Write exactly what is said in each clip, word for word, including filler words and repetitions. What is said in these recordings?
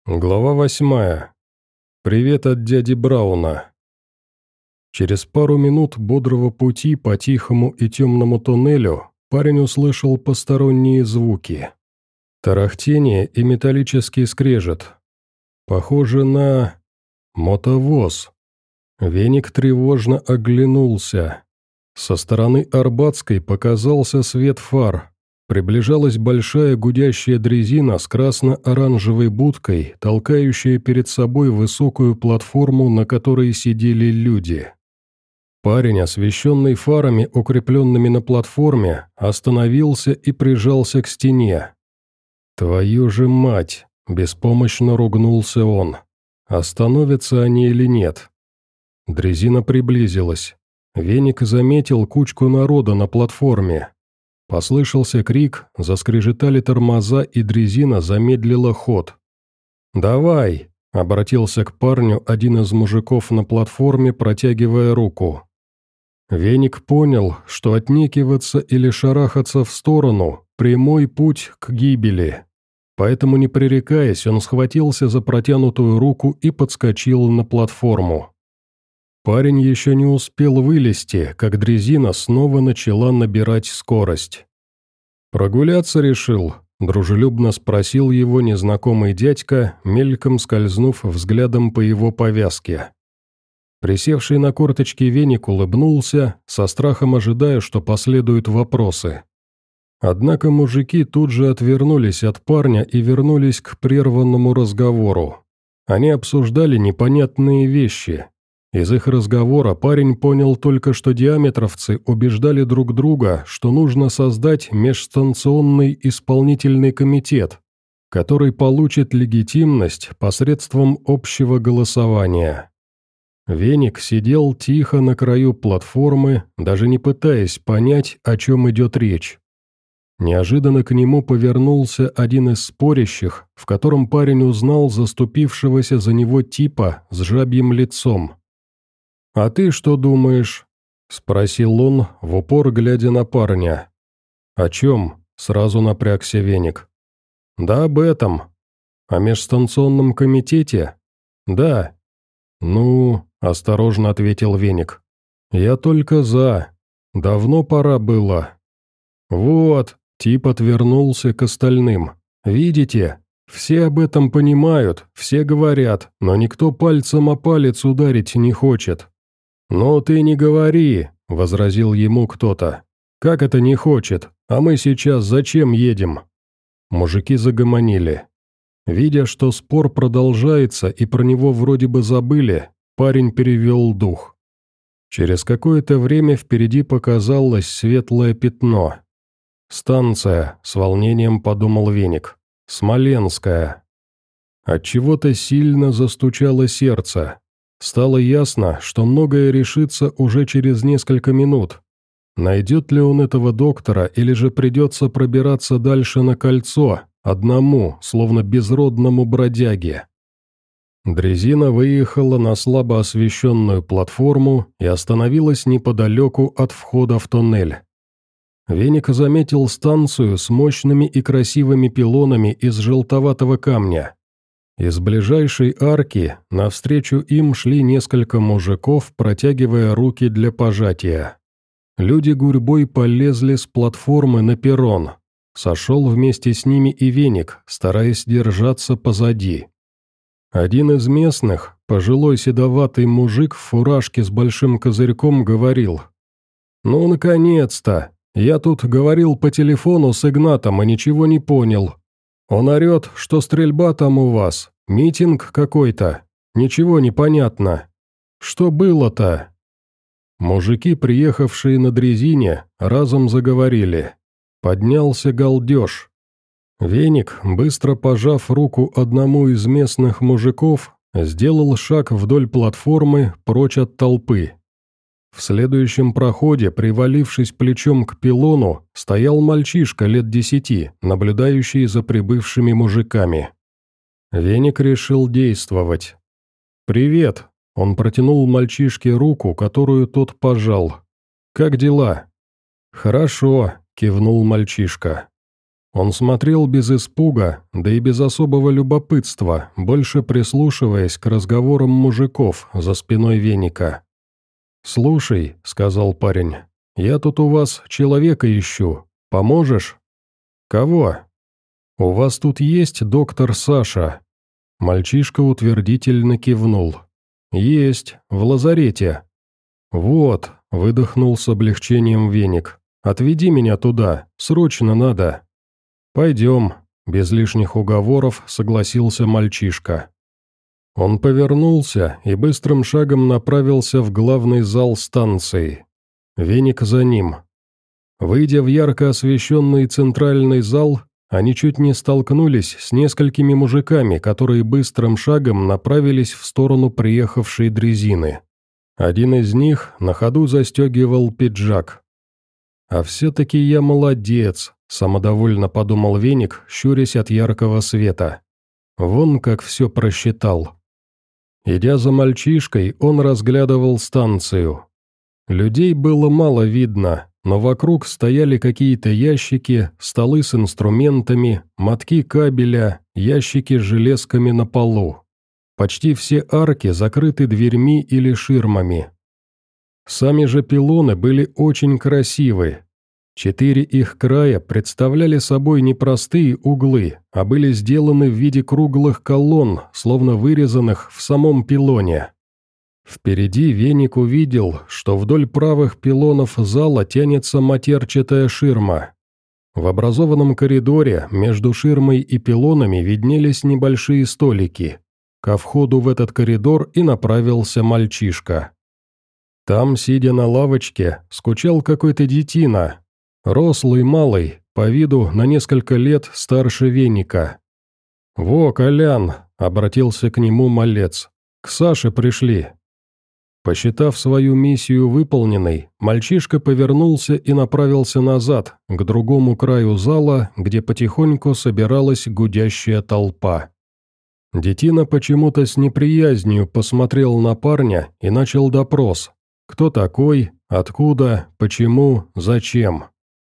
Глава восьмая. Привет от дяди Брауна. Через пару минут бодрого пути по тихому и темному туннелю парень услышал посторонние звуки. Тарахтение и металлический скрежет. Похоже на... мотовоз. Веник тревожно оглянулся. Со стороны Арбатской показался свет фар. Приближалась большая гудящая дрезина с красно-оранжевой будкой, толкающая перед собой высокую платформу, на которой сидели люди. Парень, освещенный фарами, укрепленными на платформе, остановился и прижался к стене. «Твою же мать!» – беспомощно ругнулся он. «Остановятся они или нет?» Дрезина приблизилась. Веник заметил кучку народа на платформе. Послышался крик, заскрежетали тормоза, и дрезина замедлила ход. «Давай!» – обратился к парню один из мужиков на платформе, протягивая руку. Веник понял, что отнекиваться или шарахаться в сторону – прямой путь к гибели. Поэтому, не пререкаясь, он схватился за протянутую руку и подскочил на платформу. Парень еще не успел вылезти, как дрезина снова начала набирать скорость. «Прогуляться решил?» – дружелюбно спросил его незнакомый дядька, мельком скользнув взглядом по его повязке. Присевший на корточки Веник улыбнулся, со страхом ожидая, что последуют вопросы. Однако мужики тут же отвернулись от парня и вернулись к прерванному разговору. Они обсуждали непонятные вещи. Из их разговора парень понял только, что диаметровцы убеждали друг друга, что нужно создать межстанционный исполнительный комитет, который получит легитимность посредством общего голосования. Веник сидел тихо на краю платформы, даже не пытаясь понять, о чем идет речь. Неожиданно к нему повернулся один из спорящих, в котором парень узнал заступившегося за него типа с жабьим лицом. «А ты что думаешь?» – спросил он, в упор глядя на парня. «О чем?» – сразу напрягся Веник. «Да об этом. О межстанционном комитете?» «Да». «Ну...» – осторожно ответил Веник. «Я только за. Давно пора было». «Вот», – тип отвернулся к остальным. «Видите? Все об этом понимают, все говорят, но никто пальцем о палец ударить не хочет». «Ну ты не говори», — возразил ему кто-то. «Как это не хочет? А мы сейчас зачем едем?» Мужики загомонили. Видя, что спор продолжается и про него вроде бы забыли, парень перевел дух. Через какое-то время впереди показалось светлое пятно. «Станция», — с волнением подумал Веник. «Смоленская». Отчего-то сильно застучало сердце. Стало ясно, что многое решится уже через несколько минут. Найдет ли он этого доктора, или же придется пробираться дальше на кольцо, одному, словно безродному бродяге? Дрезина выехала на слабо освещенную платформу и остановилась неподалеку от входа в туннель. Веник заметил станцию с мощными и красивыми пилонами из желтоватого камня. Из ближайшей арки навстречу им шли несколько мужиков, протягивая руки для пожатия. Люди гурьбой полезли с платформы на перрон. Сошел вместе с ними и Веник, стараясь держаться позади. Один из местных, пожилой седоватый мужик в фуражке с большим козырьком, говорил: «Ну, наконец-то! Я тут говорил по телефону с Игнатом и ничего не понял. Он орет, что стрельба там у вас, митинг какой-то, ничего не понятно. Что было-то?» Мужики, приехавшие на дрезине, разом заговорили. Поднялся галдеж. Веник, быстро пожав руку одному из местных мужиков, сделал шаг вдоль платформы, прочь от толпы. В следующем проходе, привалившись плечом к пилону, стоял мальчишка лет десяти, наблюдающий за прибывшими мужиками. Веник решил действовать. «Привет!» – он протянул мальчишке руку, которую тот пожал. «Как дела?» «Хорошо», – кивнул мальчишка. Он смотрел без испуга, да и без особого любопытства, больше прислушиваясь к разговорам мужиков за спиной веника. «Слушай», — сказал парень, — «я тут у вас человека ищу. Поможешь?» «Кого?» «У вас тут есть доктор Саша?» Мальчишка утвердительно кивнул. «Есть, в лазарете». «Вот», — выдохнул с облегчением веник, — «отведи меня туда, срочно надо». «Пойдем», — без лишних уговоров согласился мальчишка. Он повернулся и быстрым шагом направился в главный зал станции. Веник за ним. Выйдя в ярко освещенный центральный зал, они чуть не столкнулись с несколькими мужиками, которые быстрым шагом направились в сторону приехавшей дрезины. Один из них на ходу застегивал пиджак. «А все-таки я молодец», — самодовольно подумал веник, щурясь от яркого света. Вон как все просчитал. Идя за мальчишкой, он разглядывал станцию. Людей было мало видно, но вокруг стояли какие-то ящики, столы с инструментами, мотки кабеля, ящики с железками на полу. Почти все арки закрыты дверьми или ширмами. Сами же пилоны были очень красивы. Четыре их края представляли собой не простые углы, а были сделаны в виде круглых колонн, словно вырезанных в самом пилоне. Впереди веник увидел, что вдоль правых пилонов зала тянется матерчатая ширма. В образованном коридоре между ширмой и пилонами виднелись небольшие столики. Ко входу в этот коридор и направился мальчишка. Там, сидя на лавочке, скучал какой-то детина. Рослый малый, по виду на несколько лет старше веника. «Во, Колян!» — обратился к нему малец. «К Саше пришли». Посчитав свою миссию выполненной, мальчишка повернулся и направился назад, к другому краю зала, где потихоньку собиралась гудящая толпа. Детина почему-то с неприязнью посмотрел на парня и начал допрос. Кто такой, откуда, почему, зачем?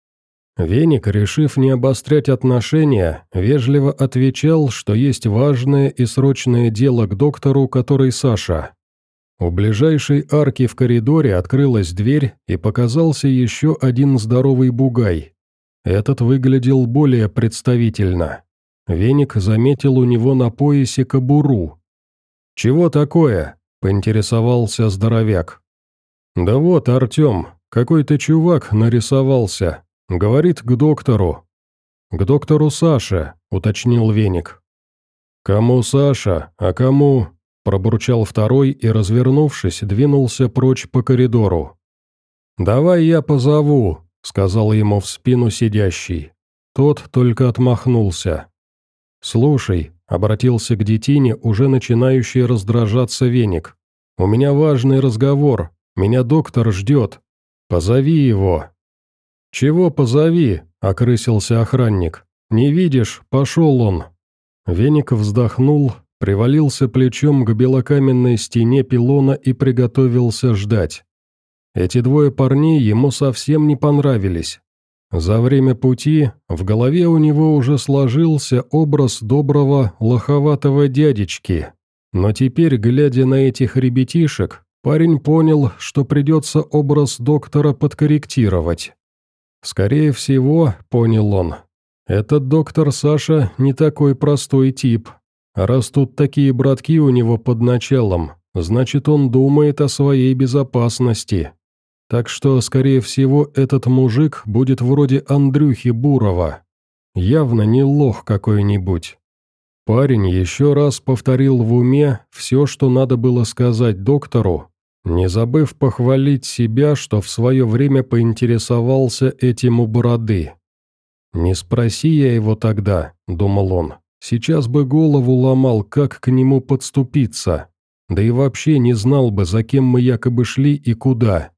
Веник, решив не обострять отношения, вежливо отвечал, что есть важное и срочное дело к доктору, который Саша. У ближайшей арки в коридоре открылась дверь, и показался еще один здоровый бугай. Этот выглядел более представительно. Веник заметил у него на поясе кобуру. «Чего такое?» – поинтересовался здоровяк. «Да вот, Артем, какой-то чувак нарисовался. Говорит, к доктору». «К доктору Саше», – уточнил веник. «Кому Саша, а кому?» – пробурчал второй и, развернувшись, двинулся прочь по коридору. «Давай я позову», – сказал ему в спину сидящий. Тот только отмахнулся. «Слушай», — обратился к детине, уже начинающий раздражаться веник. «У меня важный разговор, меня доктор ждет. Позови его». «Чего позови?» — окрысился охранник. «Не видишь, пошел он». Веник вздохнул, привалился плечом к белокаменной стене пилона и приготовился ждать. Эти двое парней ему совсем не понравились. За время пути в голове у него уже сложился образ доброго, лоховатого дядечки, но теперь, глядя на этих ребятишек, парень понял, что придется образ доктора подкорректировать. Скорее всего, понял он, этот доктор Саша не такой простой тип, а раз тут такие братки у него под началом, значит, он думает о своей безопасности. Так что, скорее всего, этот мужик будет вроде Андрюхи Бурова. Явно не лох какой-нибудь. Парень еще раз повторил в уме все, что надо было сказать доктору, не забыв похвалить себя, что в свое время поинтересовался этим у бороды. «Не спроси я его тогда», — думал он, — «сейчас бы голову ломал, как к нему подступиться, да и вообще не знал бы, за кем мы якобы шли и куда».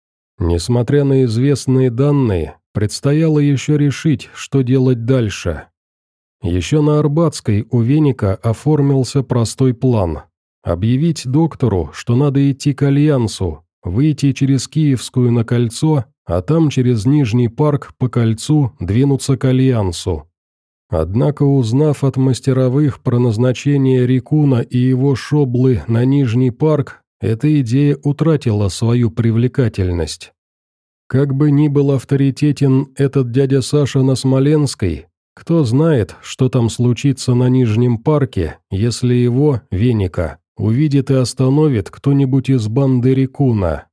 Несмотря на известные данные, предстояло еще решить, что делать дальше. Еще на Арбатской у веника оформился простой план. Объявить доктору, что надо идти к Альянсу, выйти через Киевскую на кольцо, а там через Нижний парк по кольцу двинуться к Альянсу. Однако, узнав от мастеровых про назначение Рикуна и его шоблы на Нижний парк, эта идея утратила свою привлекательность. Как бы ни был авторитетен этот дядя Саша на Смоленской, кто знает, что там случится на Нижнем парке, если его, Веника, увидит и остановит кто-нибудь из банды Рикуна.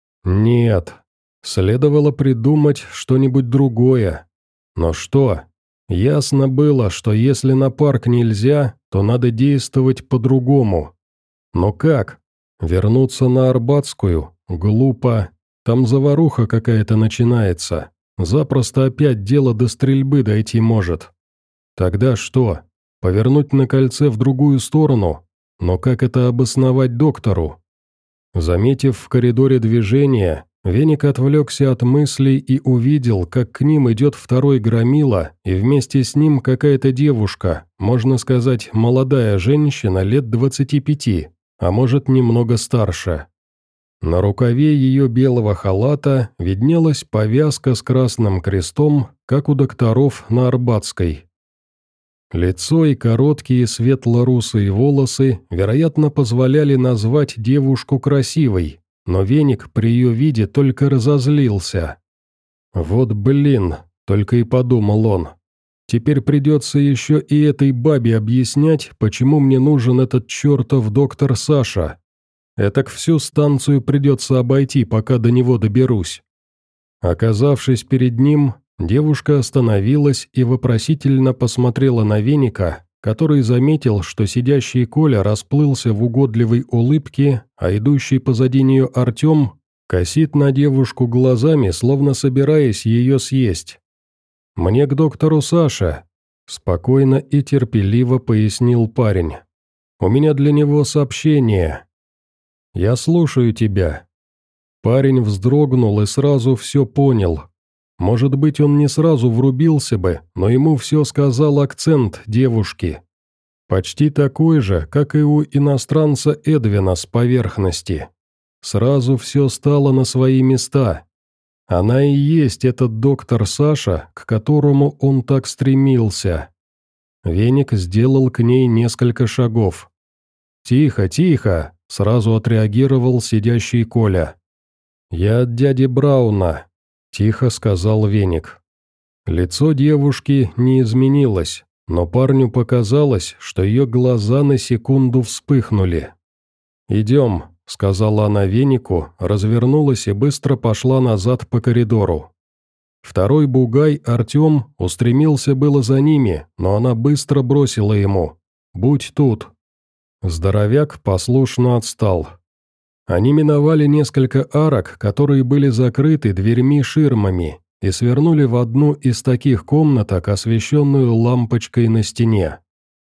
Нет, следовало придумать что-нибудь другое. Но что? Ясно было, что если на парк нельзя, то надо действовать по-другому. Но как? Вернуться на Арбатскую? Глупо. Там заваруха какая-то начинается. Запросто опять дело до стрельбы дойти может. Тогда что? Повернуть на кольце в другую сторону? Но как это обосновать доктору? Заметив в коридоре движение, Веник отвлекся от мыслей и увидел, как к ним идет второй громила, и вместе с ним какая-то девушка, можно сказать, молодая женщина лет двадцати пяти, а может немного старше. На рукаве ее белого халата виднелась повязка с красным крестом, как у докторов на Арбатской. Лицо и короткие светло-русые волосы, вероятно, позволяли назвать девушку красивой, но Веник при ее виде только разозлился. «Вот блин», — только и подумал он. «Теперь придется еще и этой бабе объяснять, почему мне нужен этот чертов доктор Саша. Этак всю станцию придется обойти, пока до него доберусь». Оказавшись перед ним, девушка остановилась и вопросительно посмотрела на Веника, который заметил, что сидящий Коля расплылся в угодливой улыбке, а идущий позади нее Артем косит на девушку глазами, словно собираясь ее съесть. «Мне к доктору Саше», – спокойно и терпеливо пояснил парень. «У меня для него сообщение». «Я слушаю тебя». Парень вздрогнул и сразу все понял. Может быть, он не сразу врубился бы, но ему все сказал акцент девушки. Почти такой же, как и у иностранца Эдвина с поверхности. Сразу все стало на свои места. Она и есть этот доктор Саша, к которому он так стремился. Веник сделал к ней несколько шагов. «Тихо, тихо!» – сразу отреагировал сидящий Коля. «Я от дяди Брауна», – тихо сказал Веник. Лицо девушки не изменилось, но парню показалось, что ее глаза на секунду вспыхнули. «Идем», – сказала она Венику, развернулась и быстро пошла назад по коридору. Второй бугай, Артем, устремился было за ними, но она быстро бросила ему: «Будь тут». Здоровяк послушно отстал. Они миновали несколько арок, которые были закрыты дверьми-ширмами, и свернули в одну из таких комнаток, освещенную лампочкой на стене.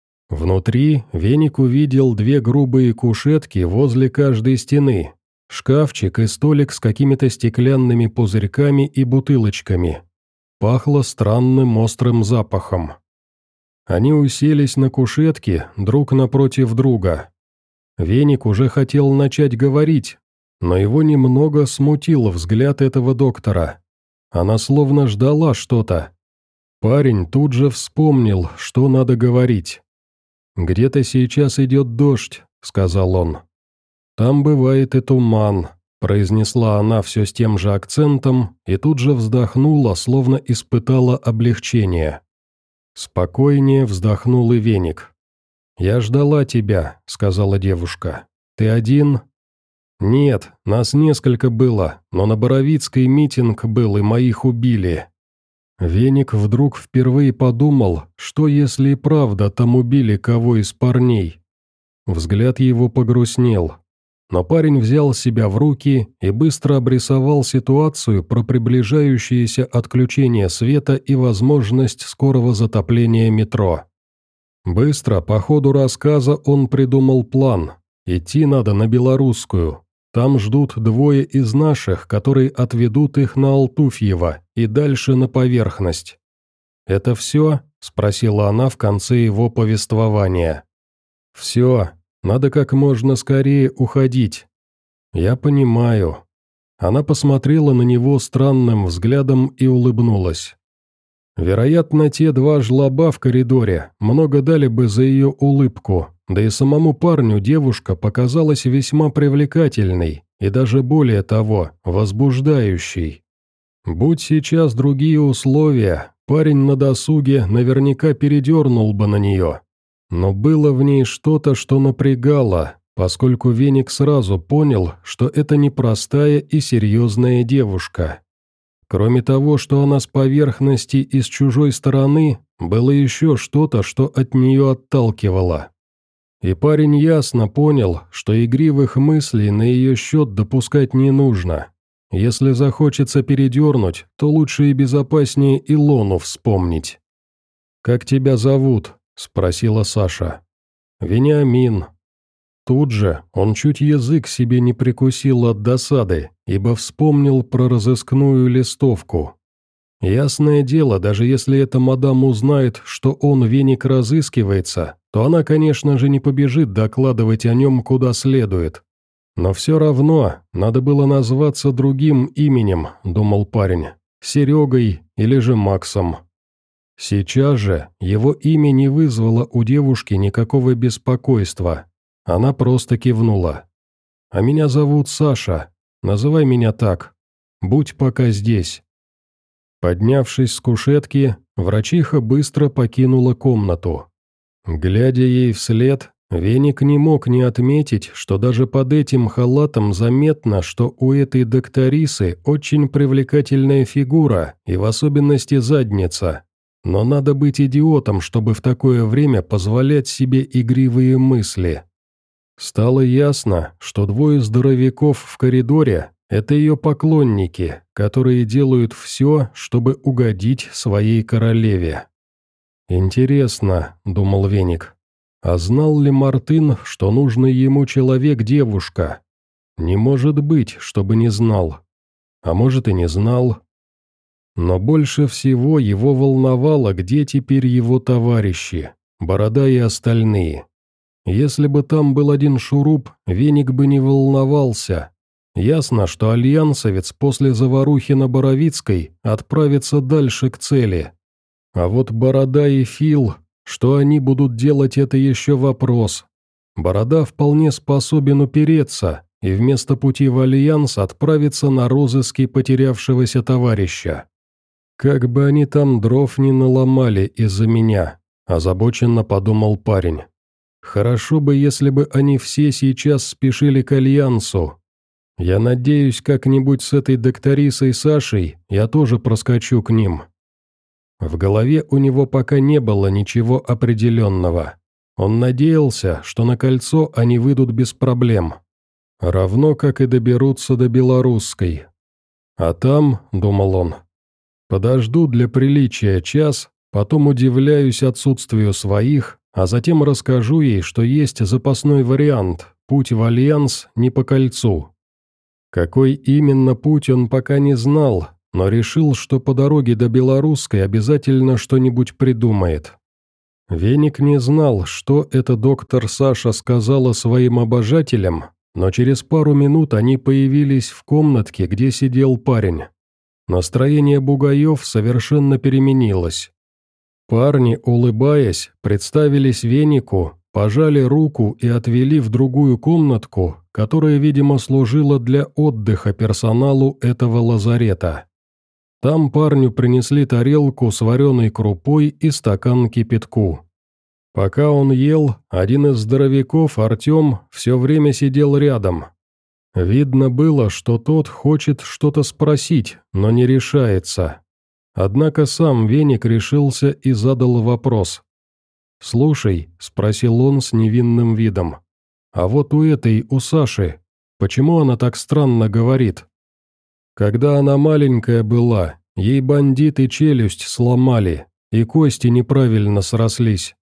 Внутри Веник увидел две грубые кушетки возле каждой стены, шкафчик и столик с какими-то стеклянными пузырьками и бутылочками. Пахло странным острым запахом. Они уселись на кушетке друг напротив друга. Веник уже хотел начать говорить, но его немного смутил взгляд этого доктора. Она словно ждала что-то. Парень тут же вспомнил, что надо говорить. «Где-то сейчас идет дождь», — сказал он. «Там бывает и туман», — произнесла она все с тем же акцентом и тут же вздохнула, словно испытала облегчение. Спокойнее вздохнул и Веник. «Я ждала тебя», — сказала девушка. «Ты один?» «Нет, нас несколько было, но на Боровицкой митинг был, и моих убили». Веник вдруг впервые подумал, что если и правда там убили кого из парней. Взгляд его погрустнел. Но парень взял себя в руки и быстро обрисовал ситуацию про приближающееся отключение света и возможность скорого затопления метро. Быстро, по ходу рассказа, он придумал план. Идти надо на Белорусскую. Там ждут двое из наших, которые отведут их на Алтуфьево и дальше на поверхность. «Это все?» – спросила она в конце его повествования. «Все. Надо как можно скорее уходить». «Я понимаю». Она посмотрела на него странным взглядом и улыбнулась. Вероятно, те два жлоба в коридоре много дали бы за ее улыбку, да и самому парню девушка показалась весьма привлекательной и даже более того, возбуждающей. Будь сейчас другие условия, парень на досуге наверняка передернул бы на нее. Но было в ней что-то, что напрягало, поскольку Веник сразу понял, что это непростая и серьезная девушка. Кроме того, что она с поверхности и с чужой стороны, было еще что-то, что от нее отталкивало. И парень ясно понял, что игривых мыслей на ее счет допускать не нужно. Если захочется передернуть, то лучше и безопаснее Илону вспомнить. «Как тебя зовут?» – спросила Саша. «Вениамин». Тут же он чуть язык себе не прикусил от досады, ибо вспомнил про разыскную листовку. Ясное дело, даже если эта мадам узнает, что он, Веник, разыскивается, то она, конечно же, не побежит докладывать о нем куда следует. Но все равно надо было назваться другим именем, думал парень, Серегой или же Максом. Сейчас же его имя не вызвало у девушки никакого беспокойства. Она просто кивнула. «А меня зовут Саша. Называй меня так. Будь пока здесь». Поднявшись с кушетки, врачиха быстро покинула комнату. Глядя ей вслед, Веник не мог не отметить, что даже под этим халатом заметно, что у этой докторисы очень привлекательная фигура и в особенности задница. Но надо быть идиотом, чтобы в такое время позволять себе игривые мысли. Стало ясно, что двое здоровяков в коридоре – это ее поклонники, которые делают все, чтобы угодить своей королеве. «Интересно», – думал Веник, – «а знал ли Мартын, что нужный ему человек-девушка? Не может быть, чтобы не знал. А может и не знал». Но больше всего его волновало, где теперь его товарищи, Борода и остальные. Если бы там был один шуруп, Веник бы не волновался. Ясно, что альянсовец после заварухи на Боровицкой отправится дальше к цели. А вот Борода и Фил, что они будут делать, это еще вопрос. Борода вполне способен упереться и вместо пути в альянс отправиться на розыски потерявшегося товарища. «Как бы они там дров не наломали из-за меня», – озабоченно подумал парень. «Хорошо бы, если бы они все сейчас спешили к альянсу. Я надеюсь, как-нибудь с этой докторисой Сашей я тоже проскочу к ним». В голове у него пока не было ничего определенного. Он надеялся, что на кольцо они выйдут без проблем. Равно как и доберутся до Белорусской. А там, думал он, подожду для приличия час, потом удивляюсь отсутствию своих, а затем расскажу ей, что есть запасной вариант – путь в альянс не по кольцу. Какой именно путь он пока не знал, но решил, что по дороге до Белорусской обязательно что-нибудь придумает. Веник не знал, что эта доктор Саша сказала своим обожателям, но через пару минут они появились в комнатке, где сидел парень. Настроение бугаев совершенно переменилось. Парни, улыбаясь, представились Венику, пожали руку и отвели в другую комнатку, которая, видимо, служила для отдыха персоналу этого лазарета. Там парню принесли тарелку с вареной крупой и стакан кипятку. Пока он ел, один из здоровяков, Артем, все время сидел рядом. Видно было, что тот хочет что-то спросить, но не решается. Однако сам Веник решился и задал вопрос. «Слушай», — спросил он с невинным видом, — «а вот у этой, у Саши, почему она так странно говорит? Когда она маленькая была, ей бандиты челюсть сломали, и кости неправильно срослись».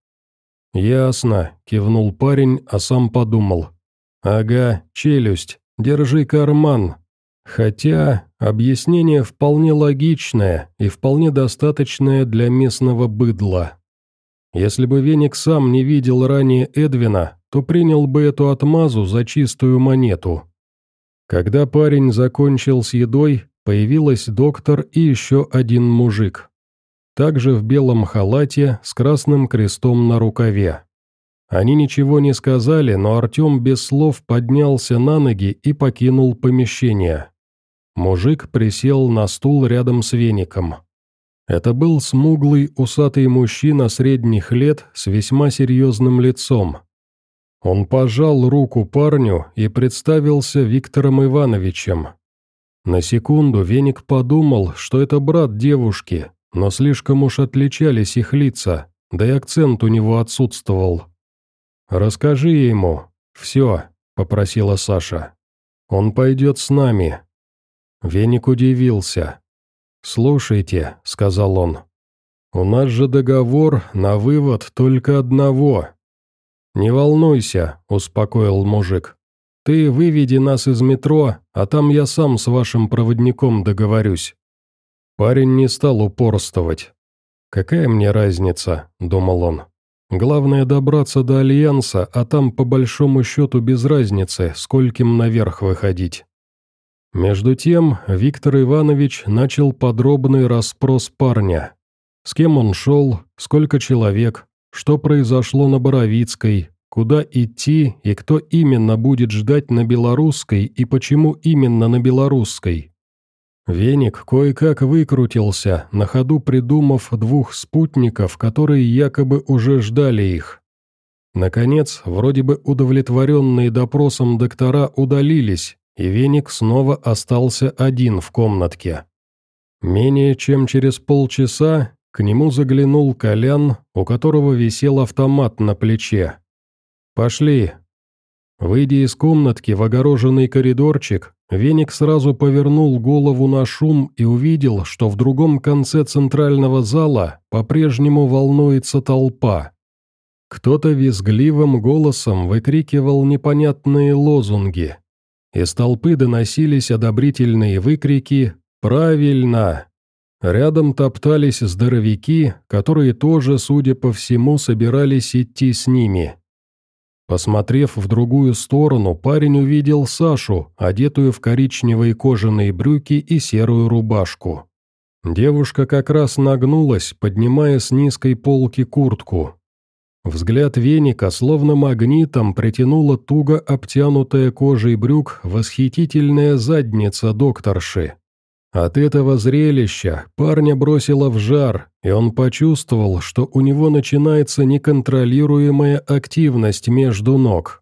«Ясно», — кивнул парень, а сам подумал. «Ага, челюсть, держи карман». Хотя объяснение вполне логичное и вполне достаточное для местного быдла. Если бы Веник сам не видел ранее Эдвина, то принял бы эту отмазу за чистую монету. Когда парень закончил с едой, появилась доктор и еще один мужик. также в белом халате с красным крестом на рукаве. Они ничего не сказали, но Артем без слов поднялся на ноги и покинул помещение. Мужик присел на стул рядом с веником. Это был смуглый, усатый мужчина средних лет с весьма серьезным лицом. Он пожал руку парню и представился Виктором Ивановичем. На секунду Веник подумал, что это брат девушки, но слишком уж отличались их лица, да и акцент у него отсутствовал. «Расскажи ему. Все», — попросила Саша. «Он пойдет с нами». Веник удивился. «Слушайте», — сказал он, — «у нас же договор на вывод только одного». «Не волнуйся», — успокоил мужик. «Ты выведи нас из метро, а там я сам с вашим проводником договорюсь». Парень не стал упорствовать. «Какая мне разница?» — думал он. «Главное добраться до Альянса, а там по большому счету без разницы, скольким наверх выходить». Между тем Виктор Иванович начал подробный расспрос парня. С кем он шел, сколько человек, что произошло на Боровицкой, куда идти и кто именно будет ждать на Белорусской и почему именно на Белорусской. Веник кое-как выкрутился, на ходу придумав двух спутников, которые якобы уже ждали их. Наконец, вроде бы удовлетворенные допросом доктора удалились, и Веник снова остался один в комнатке. Менее чем через полчаса к нему заглянул Колян, у которого висел автомат на плече. «Пошли». Выйдя из комнатки в огороженный коридорчик, Веник сразу повернул голову на шум и увидел, что в другом конце центрального зала по-прежнему волнуется толпа. Кто-то визгливым голосом выкрикивал непонятные лозунги. Из толпы доносились одобрительные выкрики «Правильно!». Рядом топтались здоровяки, которые тоже, судя по всему, собирались идти с ними. Посмотрев в другую сторону, парень увидел Сашу, одетую в коричневые кожаные брюки и серую рубашку. Девушка как раз нагнулась, поднимая с низкой полки куртку. Взгляд Веника словно магнитом притянула туго обтянутая кожей брюк восхитительная задница докторши. От этого зрелища парня бросило в жар, и он почувствовал, что у него начинается неконтролируемая активность между ног.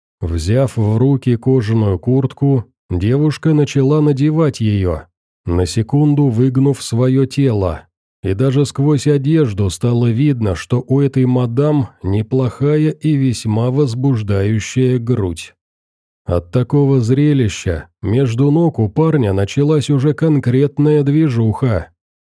Взяв в руки кожаную куртку, девушка начала надевать ее, на секунду выгнув свое тело. И даже сквозь одежду стало видно, что у этой мадам неплохая и весьма возбуждающая грудь. От такого зрелища между ног у парня началась уже конкретная движуха.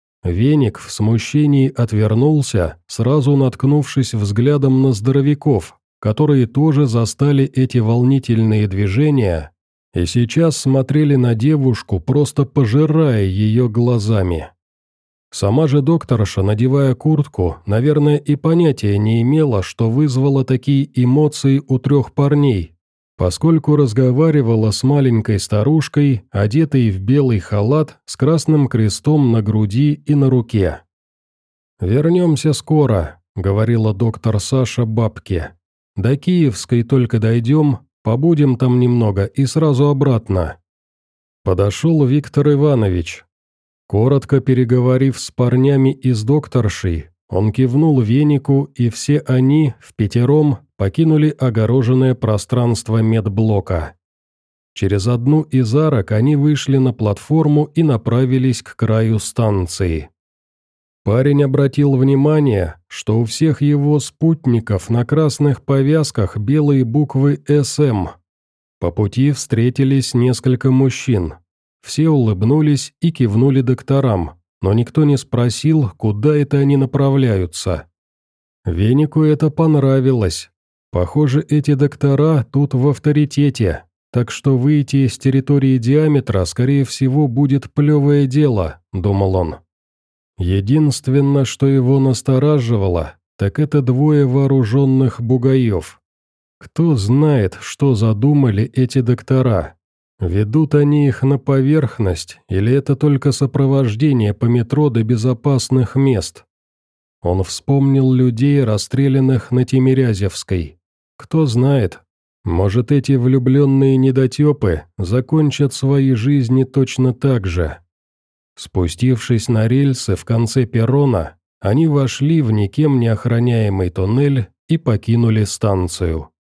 Веник в смущении отвернулся, сразу наткнувшись взглядом на здоровяков, которые тоже застали эти волнительные движения и сейчас смотрели на девушку, просто пожирая ее глазами. Сама же докторша, надевая куртку, наверное, и понятия не имела, что вызвало такие эмоции у трех парней, поскольку разговаривала с маленькой старушкой, одетой в белый халат с красным крестом на груди и на руке. «Вернемся скоро», — говорила доктор Саша бабке. «До Киевской только дойдем, побудем там немного и сразу обратно». Подошел Виктор Иванович. Коротко переговорив с парнями из докторшей, он кивнул Венику, и все они, впятером, покинули огороженное пространство медблока. Через одну из арок они вышли на платформу и направились к краю станции. Парень обратил внимание, что у всех его спутников на красных повязках белые буквы «эс эм». По пути встретились несколько мужчин. Все улыбнулись и кивнули докторам, но никто не спросил, куда это они направляются. Венику это понравилось. Похоже, эти доктора тут в авторитете, так что выйти из территории диаметра, скорее всего, будет плевое дело, думал он. Единственное, что его настораживало, так это двое вооруженных бугаев. Кто знает, что задумали эти доктора. Ведут они их на поверхность, или это только сопровождение по метро до безопасных мест, Он вспомнил людей, расстрелянных на Тимирязевской. Кто знает, может, эти влюбленные недотепы закончат свои жизни точно так же. Спустившись на рельсы в конце перрона, они вошли в никем не охраняемый туннель и покинули станцию.